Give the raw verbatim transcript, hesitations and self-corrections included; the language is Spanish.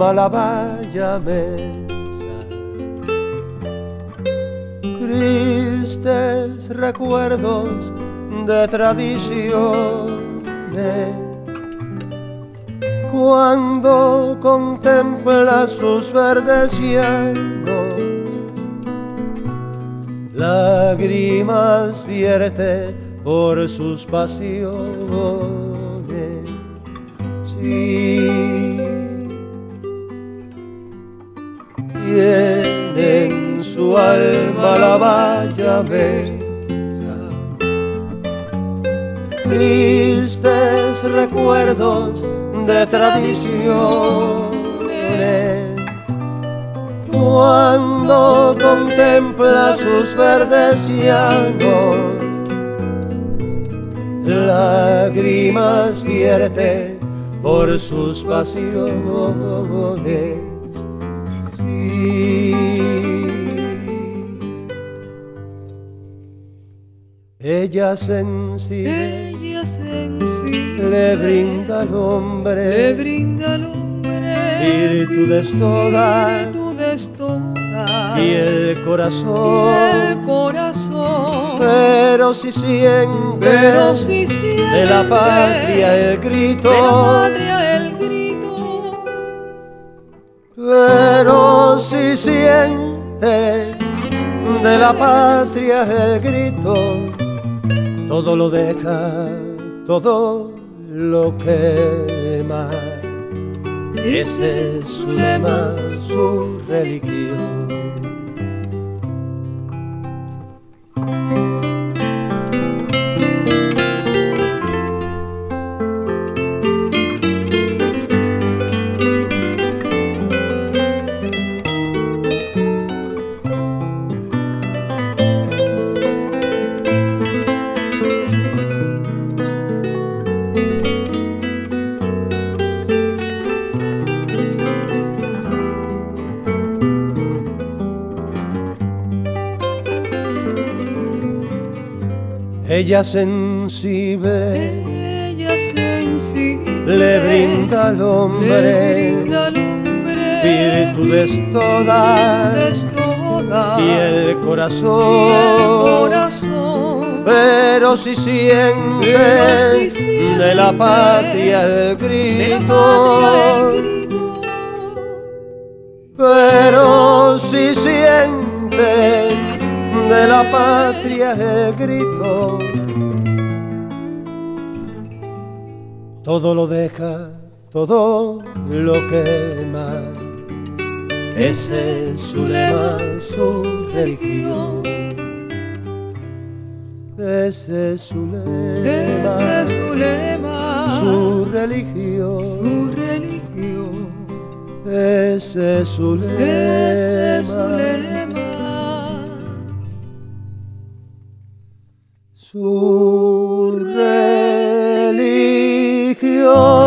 alma la vaya mesa. Tristes recuerdos de tradiciones, cuando contempla sus verdes llanos, lágrimas vierte por sus pasiones. Sí, tiene en su alma la valla mesa, tristes recuerdos de tradiciones, cuando contempla sus verdes llanos, lágrimas vierte por sus pasiones. Sí. Ella sensible, ella sensible le brinda al hombre, le brinda al hombre virtudes todas, virtudes todas, y el corazón, y el corazón, pero si siente, pero si siente de la patria el grito, de la patria el grito, pero si siente de la patria el grito, todo lo deja, todo lo quema. Ese es su lema, su religión. Ella sensible, ella sensible le brinda al hombre, le brinda al hombre virtudes todas, virtudes todas, y el corazón, y el corazón, pero si siente, pero si siente de la patria el grito, de la patria el grito, pero si siente de la patria el grito, todo lo deja, todo lo quema. Ese es su lema, su religión. Ese es su lema, ese es su lema, su religión. su religión, Ese es su lema, ese es su lema, su religión.